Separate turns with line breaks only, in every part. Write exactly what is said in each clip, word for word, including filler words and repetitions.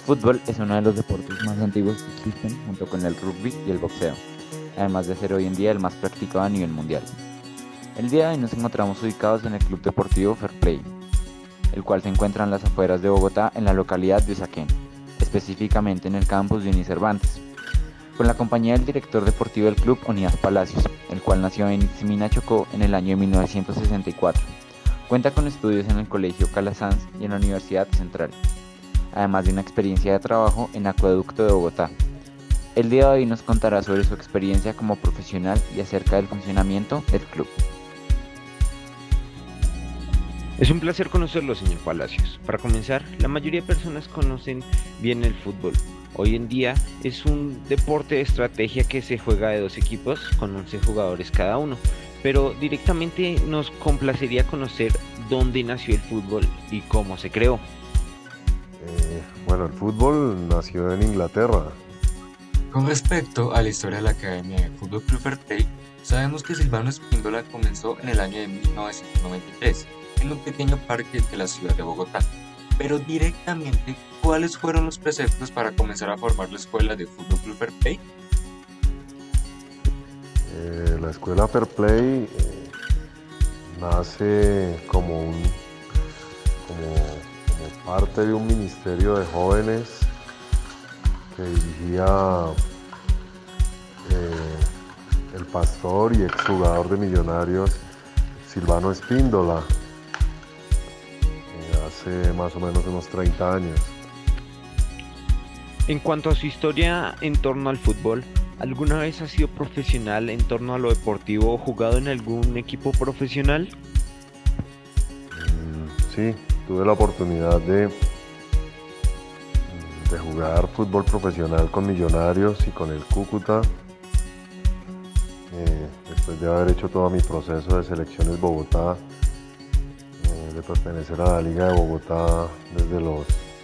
Fútbol es uno de los deportes más antiguos que existen junto con el rugby y el boxeo, además de ser hoy en día el más practicado a nivel mundial. El día de hoy nos encontramos ubicados en el Club Deportivo Fair Play, el cual se encuentra en las afueras de Bogotá en la localidad de Usaquén, específicamente en el campus de Unicervantes, con la compañía del director deportivo del club, Onías Palacios, el cual nació en Itzimina, Chocó en el año de mil novecientos sesenta y cuatro. Cuenta con estudios en el Colegio Calasanz y en la Universidad Central, además de una experiencia de trabajo en Acueducto de Bogotá. El día de hoy nos contará sobre su experiencia como profesional y acerca del funcionamiento del club.
Es un placer conocerlo, señor Palacios. Para comenzar, la mayoría de personas conocen bien el fútbol. Hoy en día es un deporte de estrategia que se juega de dos equipos con once jugadores cada uno. Pero directamente nos complacería conocer dónde nació el fútbol y cómo se creó.
Eh, bueno, el fútbol nació en Inglaterra.
Con respecto a la historia de la Academia de Fútbol Club Fair Play, sabemos que Silvano Espíndola comenzó en el año de mil novecientos noventa y tres, en un pequeño parque de la ciudad de Bogotá. Pero directamente, ¿cuáles fueron los preceptos para comenzar a formar la escuela de Fútbol Club Fair Play?
Eh, la escuela Fair Play eh, nace como, un, como, como parte de un ministerio de jóvenes que dirigía eh, el pastor y exjugador de Millonarios Silvano Espíndola eh, hace más o menos unos treinta años.
En cuanto a su historia en torno al fútbol, ¿alguna vez ha sido profesional en torno a lo deportivo o jugado en algún equipo profesional?
Mm, sí, tuve la oportunidad de, de jugar fútbol profesional con Millonarios y con el Cúcuta. Eh, después de haber hecho todo mi proceso de selecciones Bogotá, eh, de pertenecer a la Liga de Bogotá desde los,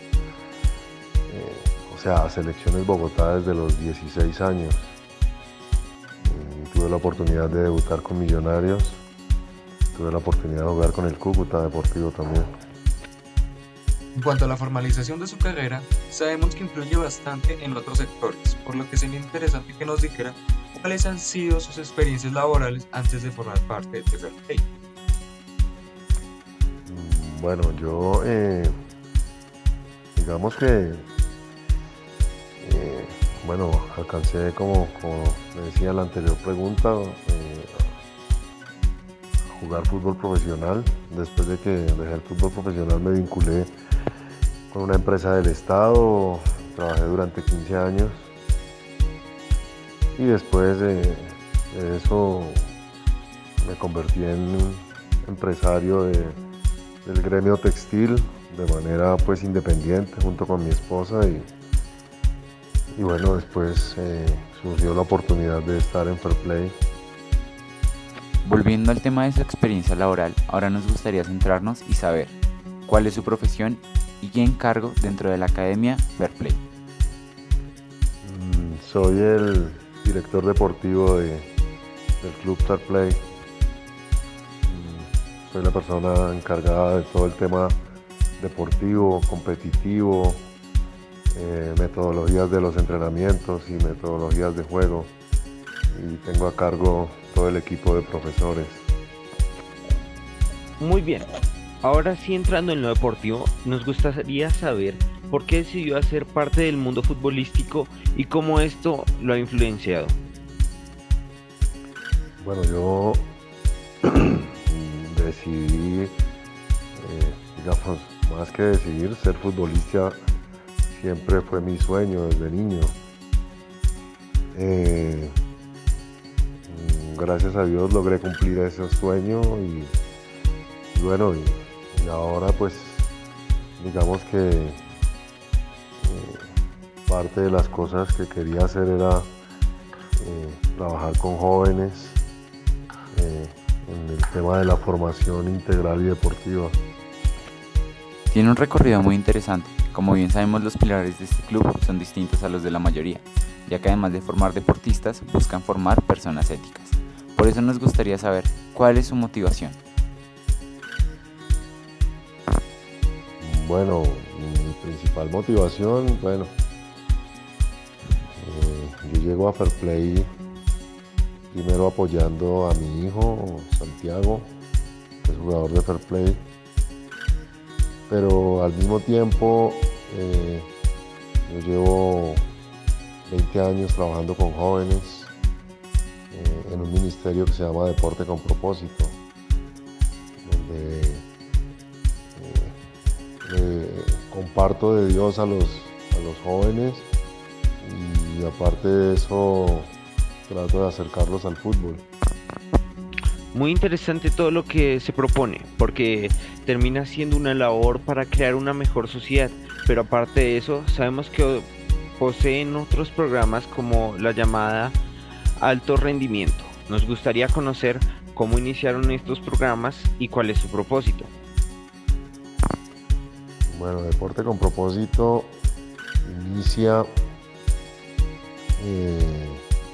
eh, o sea, selecciones Bogotá desde los dieciséis años. Y tuve la oportunidad de debutar con Millonarios, tuve la oportunidad de jugar con el Cúcuta Deportivo también.
En cuanto a la formalización de su carrera, sabemos que influye bastante en otros sectores, por lo que sería interesante que nos dijera cuáles han sido sus experiencias laborales antes de formar parte de Fair Play.
Bueno, yo eh, digamos que eh, bueno, alcancé como, como me decía en la anterior pregunta eh, a jugar fútbol profesional. Después de que dejé el fútbol profesional me vinculé con una empresa del Estado, trabajé durante quince años y después de, de eso me convertí en empresario de, del gremio textil de manera pues independiente junto con mi esposa y, y bueno, después eh, surgió la oportunidad de estar en Fair Play.
Volviendo al tema de su experiencia laboral, ahora nos gustaría centrarnos y saber cuál es su profesión y qué encargo dentro de la Academia Fair Play.
Mm, soy el director deportivo de, del Club Fair Play. Mm, soy la persona encargada de todo el tema deportivo, competitivo, eh, metodologías de los entrenamientos y metodologías de juego. Y tengo a cargo todo el equipo de profesores.
Muy bien. Ahora sí, entrando en lo deportivo, nos gustaría saber por qué decidió hacer parte del mundo futbolístico y cómo esto lo ha influenciado.
Bueno, yo decidí, eh, digamos, más que decidir, ser futbolista siempre fue mi sueño desde niño. Eh, gracias a Dios logré cumplir ese sueño y, y bueno, y, y ahora pues digamos que eh, parte de las cosas que quería hacer era eh, trabajar con jóvenes eh, en el tema de la formación integral y deportiva.
Tiene un recorrido muy interesante. Como bien sabemos, los pilares de este club son distintos a los de la mayoría, ya que además de formar deportistas, buscan formar personas éticas. Por eso nos gustaría saber cuál es su motivación.
Bueno, mi principal motivación, bueno, eh, yo llego a Fair Play primero apoyando a mi hijo Santiago, que es jugador de Fair Play, pero al mismo tiempo eh, yo llevo veinte años trabajando con jóvenes eh, en un ministerio que se llama Deporte con Propósito, donde eh, eh, comparto de Dios a los, a los jóvenes y aparte de eso trato de acercarlos al fútbol.
Muy interesante todo lo que se propone, porque termina siendo una labor para crear una mejor sociedad, pero aparte de eso, sabemos que poseen otros programas como la llamada Alto Rendimiento. Nos gustaría conocer cómo iniciaron estos programas y cuál es su propósito.
Bueno, Deporte con Propósito inicia eh,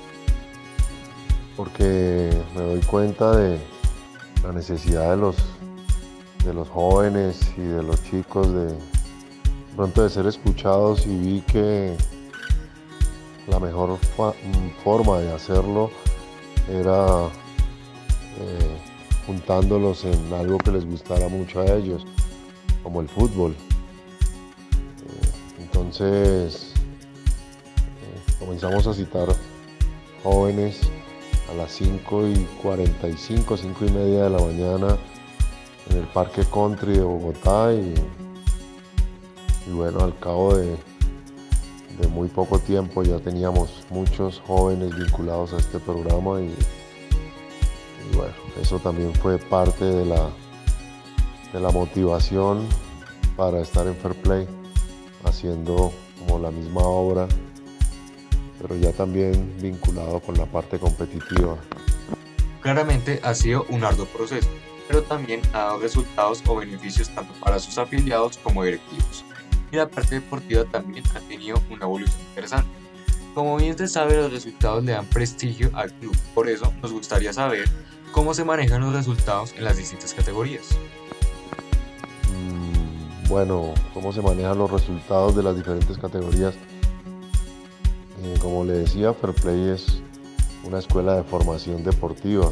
porque me doy cuenta de la necesidad de los, de los jóvenes y de los chicos de pronto de ser escuchados, y vi que la mejor fa- forma de hacerlo era eh, juntándolos en algo que les gustara mucho a ellos, como el fútbol. Eh, entonces eh, comenzamos a citar jóvenes a las cinco y cuarenta y cinco, cinco y media de la mañana en el Parque Country de Bogotá, y, y bueno, al cabo de, de muy poco tiempo ya teníamos muchos jóvenes vinculados a este programa, y, y bueno, eso también fue parte de la, de la motivación para estar en Fair Play, haciendo como la misma obra, pero ya también vinculado con la parte competitiva.
Claramente ha sido un arduo proceso, pero también ha dado resultados o beneficios tanto para sus afiliados como directivos. Y la parte deportiva también ha tenido una evolución interesante. Como bien se sabe, los resultados le dan prestigio al club, por eso nos gustaría saber cómo se manejan los resultados en las distintas categorías.
Mm, bueno, cómo se manejan los resultados de las diferentes categorías. Eh, como le decía, Fair Play es una escuela de formación deportiva,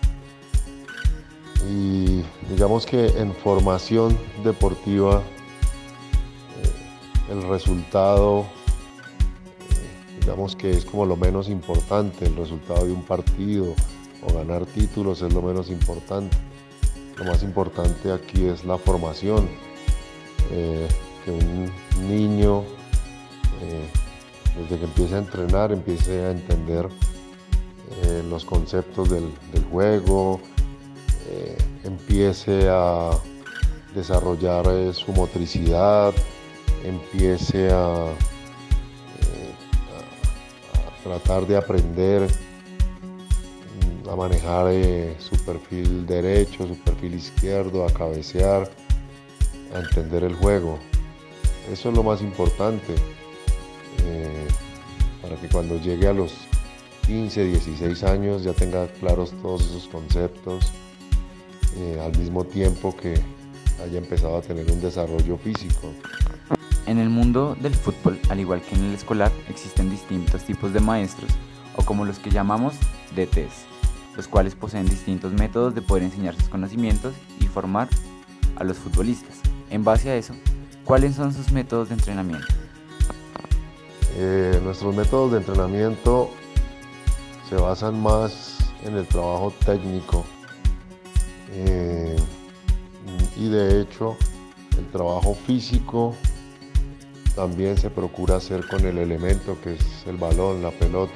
y digamos que en formación deportiva eh, el resultado eh, digamos que es como lo menos importante. El resultado de un partido o ganar títulos es lo menos importante. Lo más importante aquí es la formación, eh, que un niño eh, desde que empiece a entrenar, empiece a entender eh, los conceptos del, del juego, eh, empiece a desarrollar eh, su motricidad, empiece a, eh, a, a tratar de aprender mm, a manejar eh, su perfil derecho, su perfil izquierdo, a cabecear, a entender el juego. Eso es lo más importante. Eh, para que cuando llegue a los quince, dieciséis años ya tenga claros todos esos conceptos, eh, al mismo tiempo que haya empezado a tener un desarrollo físico.
En el mundo del fútbol, al igual que en el escolar, existen distintos tipos de maestros, o como los que llamamos D Ts, los cuales poseen distintos métodos de poder enseñar sus conocimientos y formar a los futbolistas. En base a eso, ¿cuáles son sus métodos de entrenamiento?
Eh, nuestros métodos de entrenamiento se basan más en el trabajo técnico, eh, y de hecho el trabajo físico también se procura hacer con el elemento que es el balón, la pelota.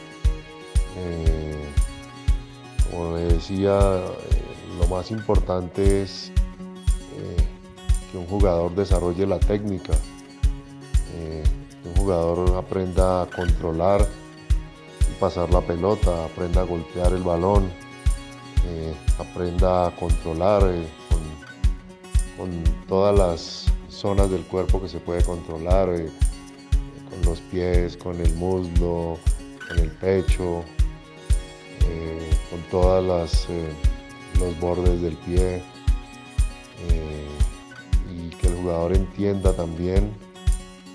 Eh, como le decía, eh, lo más importante es eh, que un jugador desarrolle la técnica, eh, que un jugador aprenda a controlar y pasar la pelota, aprenda a golpear el balón, eh, aprenda a controlar eh, con, con todas las zonas del cuerpo que se puede controlar, eh, con los pies, con el muslo, con el pecho, eh, con todas las eh, los bordes del pie, eh, y que el jugador entienda también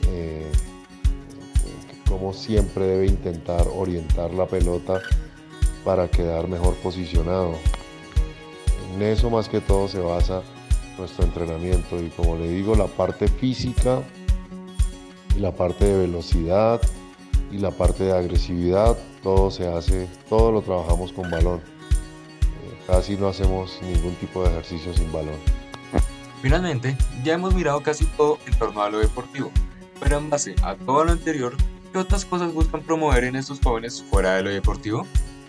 eh, cómo siempre debe intentar orientar la pelota para quedar mejor posicionado. En eso más que todo se basa nuestro entrenamiento, y como le digo, la parte física y la parte de velocidad y la parte de agresividad, todo se hace, todo lo trabajamos con balón. Eh, casi no hacemos ningún tipo de ejercicio sin balón.
Finalmente, ya hemos mirado casi todo en torno a lo deportivo, pero en base a todo lo anterior, ¿qué otras cosas buscan promover en estos jóvenes fuera de lo deportivo?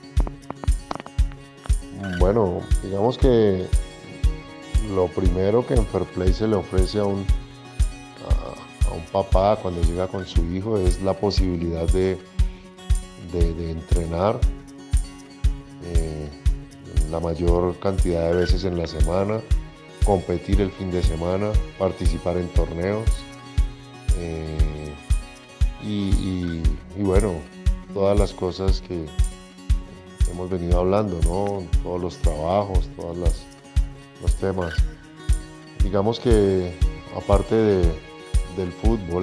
Bueno, digamos que lo primero que en Fair Play se le ofrece a un, a, a un papá cuando llega con su hijo es la posibilidad de, de, de entrenar eh, la mayor cantidad de veces en la semana, competir el fin de semana, participar en torneos eh, y, y, y bueno, todas las cosas que hemos venido hablando, ¿no? Todos los trabajos, todos las, los temas. Digamos que aparte de, del fútbol,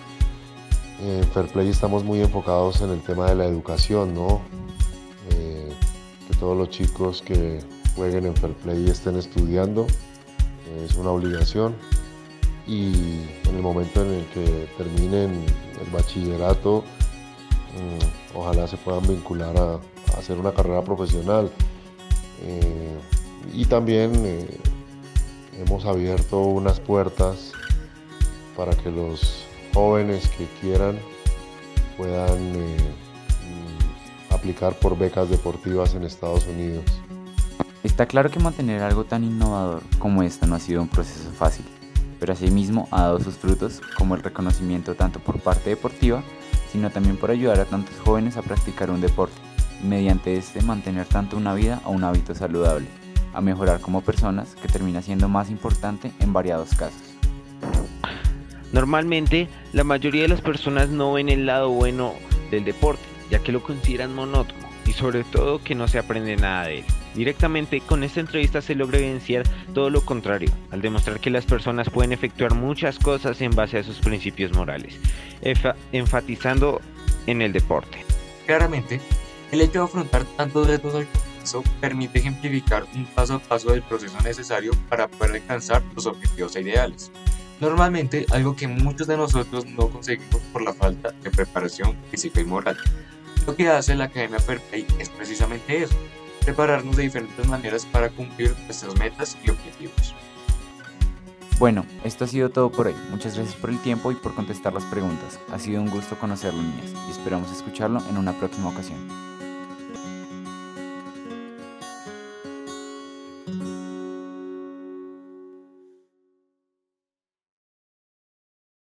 en Fair Play estamos muy enfocados en el tema de la educación, ¿no? Eh, que todos los chicos que jueguen en Fair Play estén estudiando, es una obligación, y en el momento en el que terminen el bachillerato, um, ojalá se puedan vincular a, a hacer una carrera profesional. Eh, y también eh, hemos abierto unas puertas para que los jóvenes que quieran puedan eh, aplicar por becas deportivas en Estados Unidos.
Está claro que mantener algo tan innovador como esto no ha sido un proceso fácil, pero asimismo ha dado sus frutos, como el reconocimiento tanto por parte deportiva, sino también por ayudar a tantos jóvenes a practicar un deporte, y mediante este mantener tanto una vida o un hábito saludable, a mejorar como personas, que termina siendo más importante en variados casos.
Normalmente, la mayoría de las personas no ven el lado bueno del deporte, ya que lo consideran monótono y sobre todo que no se aprende nada de él. Directamente con esta entrevista se logra evidenciar todo lo contrario, al demostrar que las personas pueden efectuar muchas cosas en base a sus principios morales, enfa- enfatizando en el deporte.
Claramente, el hecho de afrontar tantos retos al comienzo permite ejemplificar un paso a paso del proceso necesario para poder alcanzar los objetivos e ideales. Normalmente, algo que muchos de nosotros no conseguimos por la falta de preparación física y moral. Lo que hace la Academia Fair Play es precisamente eso, prepararnos de diferentes maneras para cumplir nuestras metas y objetivos.
Bueno, esto ha sido todo por hoy. Muchas gracias por el tiempo y por contestar las preguntas. Ha sido un gusto conocerlo, niñas, y esperamos escucharlo en una próxima ocasión.